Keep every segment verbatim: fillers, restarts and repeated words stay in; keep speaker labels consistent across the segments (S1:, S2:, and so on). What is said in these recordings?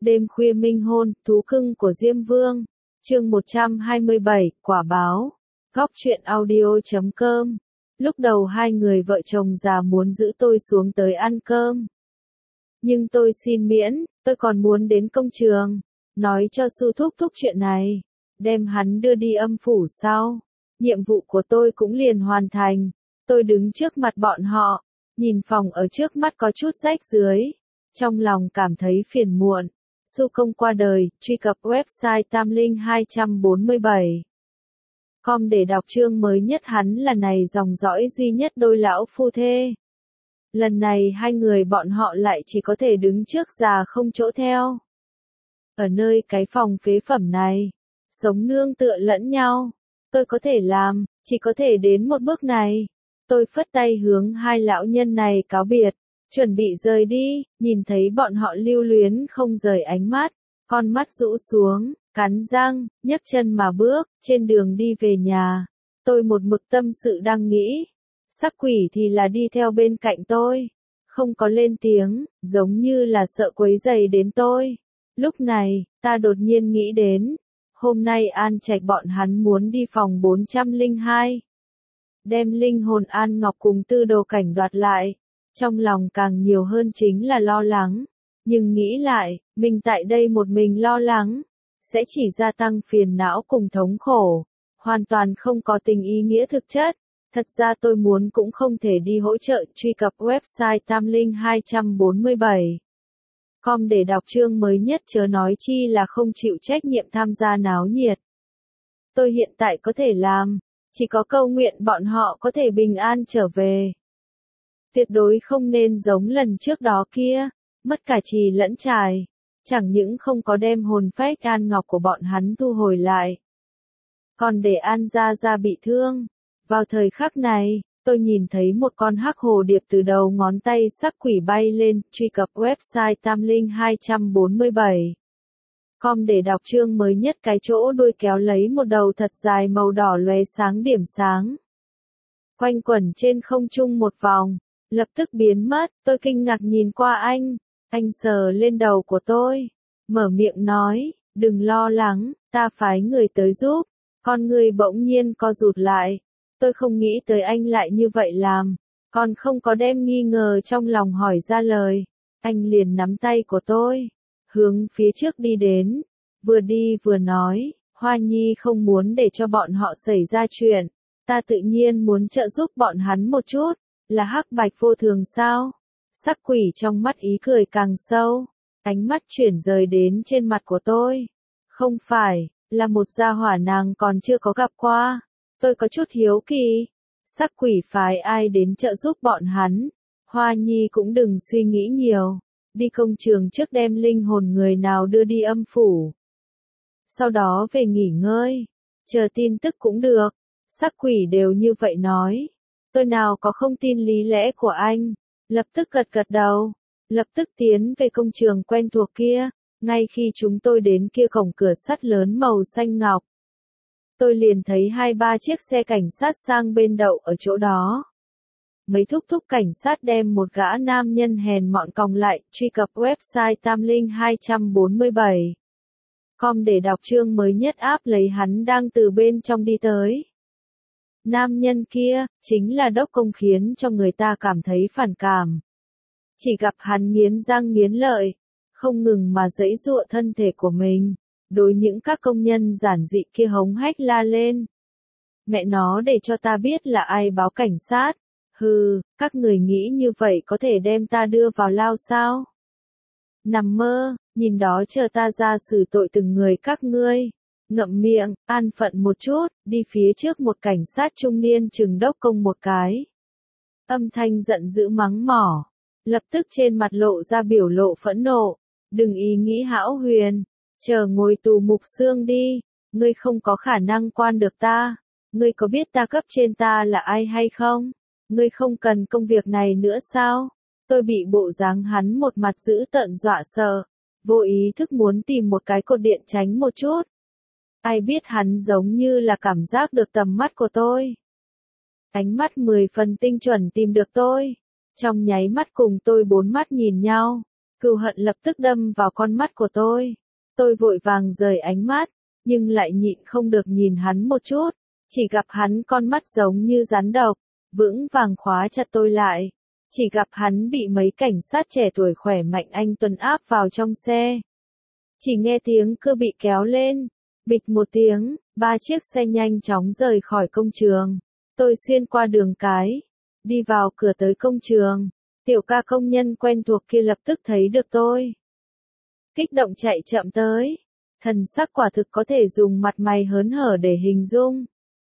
S1: Đêm khuya minh hôn, thú cưng của Diêm Vương. Chương một trăm hai mươi bảy, quả báo. Góc truyện audio chấm com. Lúc đầu hai người vợ chồng già muốn giữ tôi xuống tới ăn cơm. Nhưng tôi xin miễn, tôi còn muốn đến công trường. Nói cho Su thúc thúc chuyện này. Đem hắn đưa đi âm phủ sau. Nhiệm vụ của tôi cũng liền hoàn thành. Tôi đứng trước mặt bọn họ. Nhìn phòng ở trước mắt có chút rách dưới. Trong lòng cảm thấy phiền muộn. Su công qua đời, truy cập website tam linh hai bốn bảy. Com để đọc chương mới nhất. Hắn là này dòng dõi duy nhất đôi lão phu thê. Lần này hai người bọn họ lại chỉ có thể đứng trước già không chỗ theo. Ở nơi cái phòng phế phẩm này, sống nương tựa lẫn nhau. Tôi có thể làm, chỉ có thể đến một bước này. Tôi phất tay hướng hai lão nhân này cáo biệt. Chuẩn bị rời đi, nhìn thấy bọn họ lưu luyến không rời ánh mắt, con mắt rũ xuống, cắn răng, nhấc chân mà bước, trên đường đi về nhà. Tôi một mực tâm sự đang nghĩ, sắc quỷ thì là đi theo bên cạnh tôi, không có lên tiếng, giống như là sợ quấy rầy đến tôi. Lúc này, ta đột nhiên nghĩ đến, hôm nay An Trạch bọn hắn muốn đi phòng bốn trăm lẻ hai. Đem linh hồn An Ngọc cùng Tư Đồ Cảnh đoạt lại. Trong lòng càng nhiều hơn chính là lo lắng, nhưng nghĩ lại, mình tại đây một mình lo lắng, sẽ chỉ gia tăng phiền não cùng thống khổ, hoàn toàn không có tình ý nghĩa thực chất. Thật ra tôi muốn cũng không thể đi hỗ trợ. Truy cập website tam linh hai bốn bảy. Com để đọc chương mới nhất, chớ nói chi là không chịu trách nhiệm tham gia náo nhiệt. Tôi hiện tại có thể làm, chỉ có cầu nguyện bọn họ có thể bình an trở về. Tuyệt đối không nên giống lần trước đó kia, mất cả trì lẫn trài, chẳng những không có đem hồn phách An Ngọc của bọn hắn thu hồi lại, còn để An Gia Gia bị thương. Vào thời khắc này, tôi nhìn thấy một con hắc hồ điệp từ đầu ngón tay sắc quỷ bay lên. Truy cập website tam linh hai bốn bảy. Com để đọc chương mới nhất. Cái chỗ đuôi kéo lấy một đầu thật dài màu đỏ lóe sáng điểm sáng, quanh quẩn trên không trung một vòng, lập tức biến mất. Tôi kinh ngạc nhìn qua anh, anh sờ lên đầu của tôi, mở miệng nói, đừng lo lắng, ta phái người tới giúp. Con người bỗng nhiên co rụt lại, tôi không nghĩ tới anh lại như vậy làm, còn không có đem nghi ngờ trong lòng hỏi ra lời. Anh liền nắm tay của tôi, hướng phía trước đi đến, vừa đi vừa nói, Hoa Nhi không muốn để cho bọn họ xảy ra chuyện, ta tự nhiên muốn trợ giúp bọn hắn một chút. Là hắc bạch vô thường sao? Sắc quỷ trong mắt ý cười càng sâu, ánh mắt chuyển rời đến trên mặt của tôi. Không phải, là một gia hỏa nàng còn chưa có gặp qua. Tôi có chút hiếu kỳ. Sắc quỷ phái ai đến trợ giúp bọn hắn? Hoa Nhi cũng đừng suy nghĩ nhiều. Đi công trường trước đem linh hồn người nào đưa đi âm phủ. Sau đó về nghỉ ngơi. Chờ tin tức cũng được. Sắc quỷ đều như vậy nói. Tôi nào có không tin lý lẽ của anh, lập tức gật gật đầu, lập tức tiến về công trường quen thuộc kia. Ngay khi chúng tôi đến kia cổng cửa sắt lớn màu xanh ngọc, tôi liền thấy hai ba chiếc xe cảnh sát sang bên đậu ở chỗ đó. Mấy thúc thúc cảnh sát đem một gã nam nhân hèn mọn còng lại. Truy cập website tam linh hai bốn bảy. Com để đọc chương mới nhất. Áp lấy hắn đang từ bên trong đi tới. Nam nhân kia, chính là đốc công, khiến cho người ta cảm thấy phản cảm. Chỉ gặp hắn nghiến răng nghiến lợi, không ngừng mà giãy giụa thân thể của mình, đối những các công nhân giản dị kia hống hách la lên. Mẹ nó, để cho ta biết là ai báo cảnh sát. Hừ, các người nghĩ như vậy có thể đem ta đưa vào lao sao? Nằm mơ, nhìn đó chờ ta ra xử tội từng người các ngươi. Ngậm miệng, an phận một chút, đi phía trước một cảnh sát trung niên chừng đốc công một cái. Âm thanh giận dữ mắng mỏ, lập tức trên mặt lộ ra biểu lộ phẫn nộ. Đừng ý nghĩ hão huyền, chờ ngồi tù mục xương đi, ngươi không có khả năng quan được ta. Ngươi có biết ta cấp trên ta là ai hay không? Ngươi không cần công việc này nữa sao? Tôi bị bộ dáng hắn một mặt dữ tợn dọa sợ, vô ý thức muốn tìm một cái cột điện tránh một chút. Ai biết hắn giống như là cảm giác được tầm mắt của tôi. Ánh mắt mười phần tinh chuẩn tìm được tôi. Trong nháy mắt cùng tôi bốn mắt nhìn nhau. Cừu hận lập tức đâm vào con mắt của tôi. Tôi vội vàng rời ánh mắt, nhưng lại nhịn không được nhìn hắn một chút, chỉ gặp hắn con mắt giống như rắn độc, vững vàng khóa chặt tôi lại. Chỉ gặp hắn bị mấy cảnh sát trẻ tuổi khỏe mạnh anh tuần áp vào trong xe. Chỉ nghe tiếng cưa bị kéo lên, bịch một tiếng, ba chiếc xe nhanh chóng rời khỏi công trường. Tôi xuyên qua đường cái, đi vào cửa tới công trường. Tiểu ca công nhân quen thuộc kia lập tức thấy được tôi. Kích động chạy chậm tới. Thần sắc quả thực có thể dùng mặt mày hớn hở để hình dung.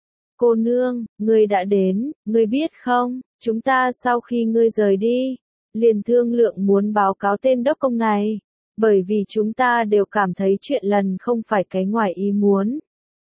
S1: Cô nương, ngươi đã đến, ngươi biết không, chúng ta sau khi ngươi rời đi, liền thương lượng muốn báo cáo tên đốc công này, bởi vì chúng ta đều cảm thấy chuyện lần không phải cái ngoài ý muốn.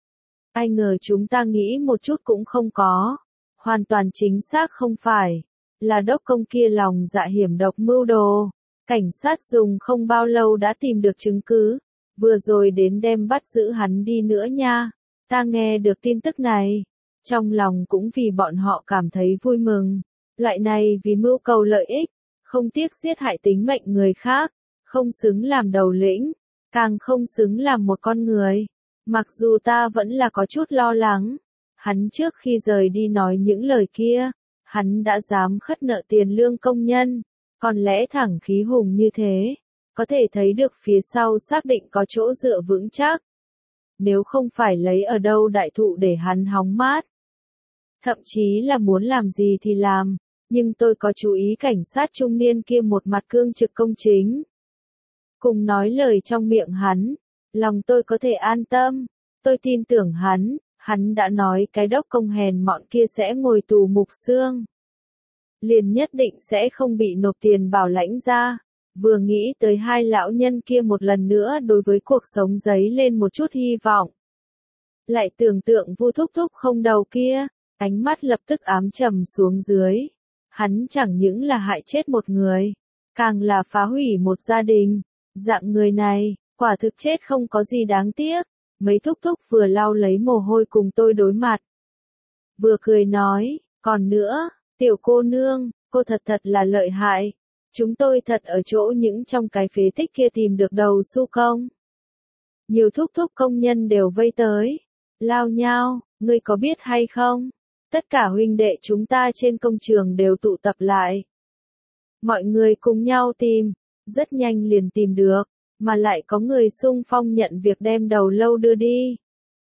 S1: Ai ngờ chúng ta nghĩ một chút cũng không có, hoàn toàn chính xác không phải, là đốc công kia lòng dạ hiểm độc mưu đồ. Cảnh sát dùng không bao lâu đã tìm được chứng cứ, vừa rồi đến đem bắt giữ hắn đi nữa nha. Ta nghe được tin tức này, trong lòng cũng vì bọn họ cảm thấy vui mừng. Loại này vì mưu cầu lợi ích, không tiếc giết hại tính mệnh người khác, không xứng làm đầu lĩnh, càng không xứng làm một con người. Mặc dù ta vẫn là có chút lo lắng, hắn trước khi rời đi nói những lời kia, hắn đã dám khất nợ tiền lương công nhân, còn lẽ thẳng khí hùng như thế, có thể thấy được phía sau xác định có chỗ dựa vững chắc. Nếu không phải lấy ở đâu đại thụ để hắn hóng mát, thậm chí là muốn làm gì thì làm, nhưng tôi có chú ý cảnh sát trung niên kia một mặt cương trực công chính. Cùng nói lời trong miệng hắn, lòng tôi có thể an tâm, tôi tin tưởng hắn, hắn đã nói cái đốc công hèn mọn kia sẽ ngồi tù mục xương. Liền nhất định sẽ không bị nộp tiền bảo lãnh ra. Vừa nghĩ tới hai lão nhân kia một lần nữa đối với cuộc sống dấy lên một chút hy vọng. Lại tưởng tượng Vu Thúc Thúc không đầu kia, ánh mắt lập tức ám trầm xuống dưới. Hắn chẳng những là hại chết một người, càng là phá hủy một gia đình. Dạng người này, quả thực chết không có gì đáng tiếc. Mấy thúc thúc vừa lau lấy mồ hôi cùng tôi đối mặt. Vừa cười nói, còn nữa, tiểu cô nương, cô thật thật là lợi hại. Chúng tôi thật ở chỗ những trong cái phế tích kia tìm được đầu su công. Nhiều thúc thúc công nhân đều vây tới. Lao nhau, ngươi có biết hay không? Tất cả huynh đệ chúng ta trên công trường đều tụ tập lại. Mọi người cùng nhau tìm, rất nhanh liền tìm được, mà lại có người xung phong nhận việc đem đầu lâu đưa đi.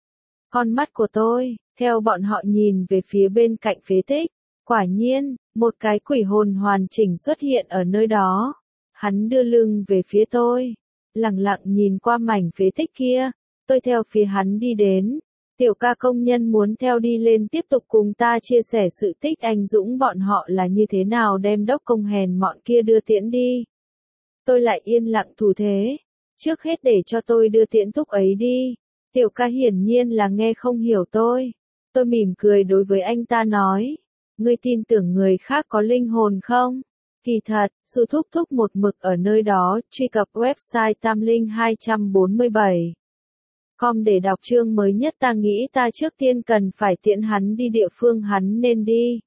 S1: Con mắt của tôi, theo bọn họ nhìn về phía bên cạnh phế tích, quả nhiên, một cái quỷ hồn hoàn chỉnh xuất hiện ở nơi đó. Hắn đưa lưng về phía tôi, lặng lặng nhìn qua mảnh phế tích kia, tôi theo phía hắn đi đến. Tiểu ca công nhân muốn theo đi lên tiếp tục cùng ta chia sẻ sự tích anh dũng bọn họ là như thế nào đem đốc công hèn mọn kia đưa tiễn đi. Tôi lại yên lặng thủ thế, trước hết để cho tôi đưa tiễn thúc ấy đi. Tiểu ca hiển nhiên là nghe không hiểu tôi. Tôi mỉm cười đối với anh ta nói, ngươi tin tưởng người khác có linh hồn không? Kỳ thật, sự thúc thúc một mực ở nơi đó, truy cập website tam linh hai bốn bảy. Com để đọc chương mới nhất. Ta nghĩ ta trước tiên cần phải tiễn hắn đi địa phương hắn nên đi.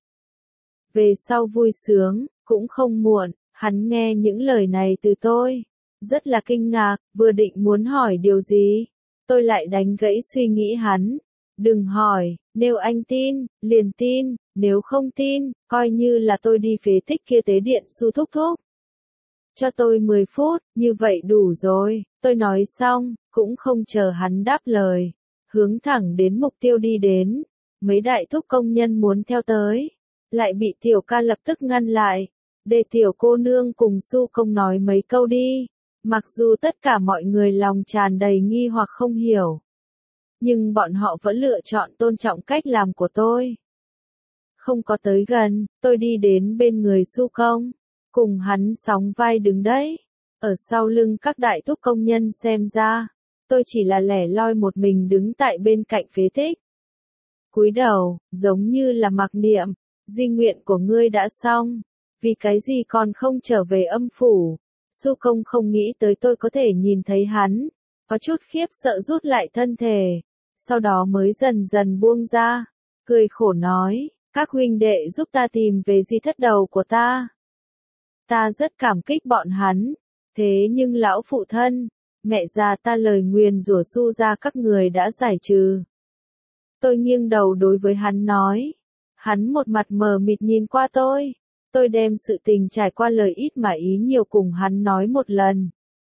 S1: Về sau vui sướng, cũng không muộn, hắn nghe những lời này từ tôi. Rất là kinh ngạc, vừa định muốn hỏi điều gì. Tôi lại đánh gãy suy nghĩ hắn. Đừng hỏi, nếu anh tin, liền tin, nếu không tin, coi như là tôi đi phế tích kia tế điện su thúc thúc. Cho tôi mười phút, như vậy đủ rồi, tôi nói xong, cũng không chờ hắn đáp lời. Hướng thẳng đến mục tiêu đi đến, mấy đại thúc công nhân muốn theo tới, lại bị tiểu ca lập tức ngăn lại, để tiểu cô nương cùng su công nói mấy câu đi. Mặc dù tất cả mọi người lòng tràn đầy nghi hoặc không hiểu, nhưng bọn họ vẫn lựa chọn tôn trọng cách làm của tôi. Không có tới gần, tôi đi đến bên người su công, cùng hắn sóng vai đứng đấy. Ở sau lưng các đại thúc công nhân xem ra, tôi chỉ là lẻ loi một mình đứng tại bên cạnh phế tích. Cúi đầu, giống như là mặc niệm, di nguyện của ngươi đã xong, vì cái gì còn không trở về âm phủ. Su công không nghĩ tới tôi có thể nhìn thấy hắn, có chút khiếp sợ rút lại thân thể, sau đó mới dần dần buông ra, cười khổ nói, các huynh đệ giúp ta tìm về di thất đầu của ta. Ta rất cảm kích bọn hắn, Thế nhưng lão phụ thân, mẹ già ta lời nguyền rủa Su gia các người đã giải trừ. Tôi nghiêng đầu đối với hắn nói. Hắn một mặt mờ mịt nhìn qua tôi. Tôi đem sự tình trải qua lời ít mà ý nhiều cùng hắn nói một lần.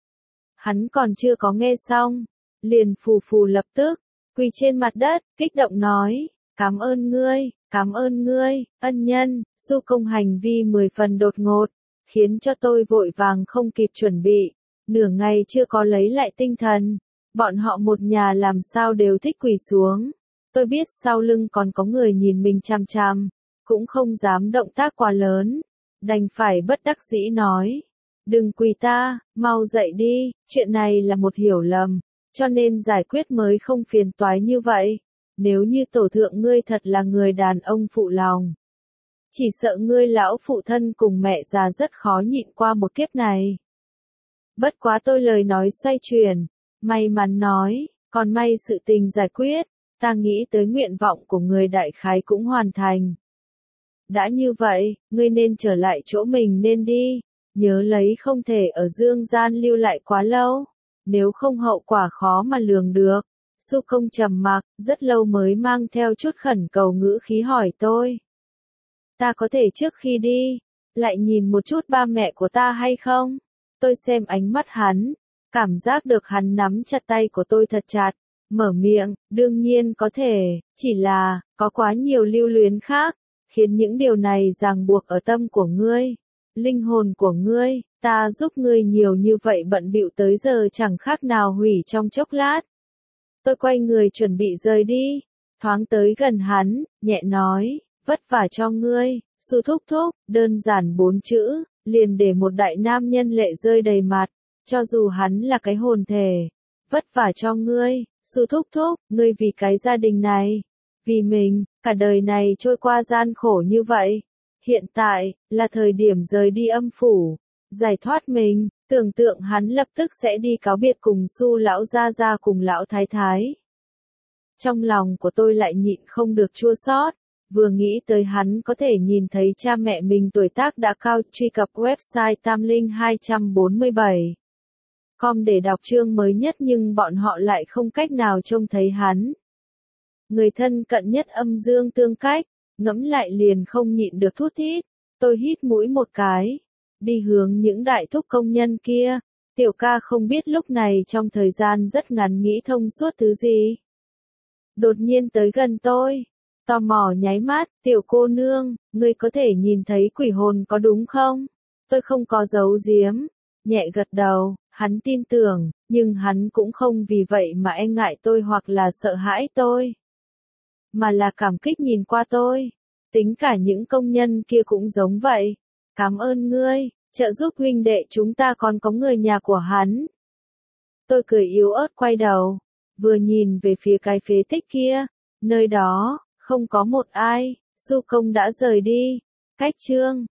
S1: Hắn còn chưa có nghe xong, liền phù phù lập tức, quỳ trên mặt đất, kích động nói, cảm ơn ngươi, cảm ơn ngươi, ân nhân. Su Công hành vi mười phần đột ngột, khiến cho tôi vội vàng không kịp chuẩn bị, nửa ngày chưa có lấy lại tinh thần. Bọn họ một nhà làm sao đều thích quỳ xuống. Tôi biết sau lưng còn có người nhìn mình chằm chằm, cũng không dám động tác quá lớn, đành phải bất đắc dĩ nói. Đừng quỳ ta, mau dậy đi, chuyện này là một hiểu lầm, cho nên giải quyết mới không phiền toái như vậy. Nếu như tổ thượng ngươi thật là người đàn ông phụ lòng, chỉ sợ ngươi lão phụ thân cùng mẹ già rất khó nhịn qua một kiếp này. Bất quá tôi lời nói xoay chuyển, may mắn nói, còn may sự tình giải quyết, ta nghĩ tới nguyện vọng của người đại khái cũng hoàn thành. Đã như vậy, ngươi nên trở lại chỗ mình nên đi, nhớ lấy không thể ở dương gian lưu lại quá lâu, nếu không hậu quả khó mà lường được. Su Công trầm mặc, rất lâu mới mang theo chút khẩn cầu ngữ khí hỏi tôi. Ta có thể trước khi đi, lại nhìn một chút ba mẹ của ta hay không? Tôi xem ánh mắt hắn, cảm giác được hắn nắm chặt tay của tôi thật chặt, mở miệng, đương nhiên có thể, chỉ là, có quá nhiều lưu luyến khác, khiến những điều này ràng buộc ở tâm của ngươi, linh hồn của ngươi, ta giúp ngươi nhiều như vậy bận bịu tới giờ chẳng khác nào hủy trong chốc lát. Tôi quay người chuẩn bị rời đi, thoáng tới gần hắn, nhẹ nói, vất vả cho ngươi, Su thúc thúc, đơn giản bốn chữ, liền để một đại nam nhân lệ rơi đầy mặt, cho dù hắn là cái hồn thể. Vất vả cho ngươi, Su thúc thúc, ngươi vì cái gia đình này, vì mình, cả đời này trôi qua gian khổ như vậy. Hiện tại, là thời điểm rời đi âm phủ, giải thoát mình, tưởng tượng hắn lập tức sẽ đi cáo biệt cùng Su lão gia gia cùng lão thái thái. Trong lòng của tôi lại nhịn không được chua xót, vừa nghĩ tới hắn có thể nhìn thấy cha mẹ mình tuổi tác đã cao, truy cập website tam linh hai bốn bảy chấm com để đọc chương mới nhất nhưng bọn họ lại không cách nào trông thấy hắn. Người thân cận nhất âm dương tương cách, ngẫm lại liền không nhịn được thút thít, tôi hít mũi một cái, đi hướng những đại thúc công nhân kia, tiểu ca không biết lúc này trong thời gian rất ngắn nghĩ thông suốt thứ gì. Đột nhiên tới gần tôi, tò mò nháy mắt, tiểu cô nương, ngươi có thể nhìn thấy quỷ hồn có đúng không? Tôi không có giấu giếm, nhẹ gật đầu, hắn tin tưởng, nhưng hắn cũng không vì vậy mà e ngại tôi hoặc là sợ hãi tôi, mà là cảm kích nhìn qua tôi. Tính cả những công nhân kia cũng giống vậy. Cảm ơn ngươi, trợ giúp huynh đệ chúng ta còn có người nhà của hắn. Tôi cười yếu ớt quay đầu, vừa nhìn về phía cái phế tích kia, nơi đó, không có một ai, Su Công đã rời đi. Cách chương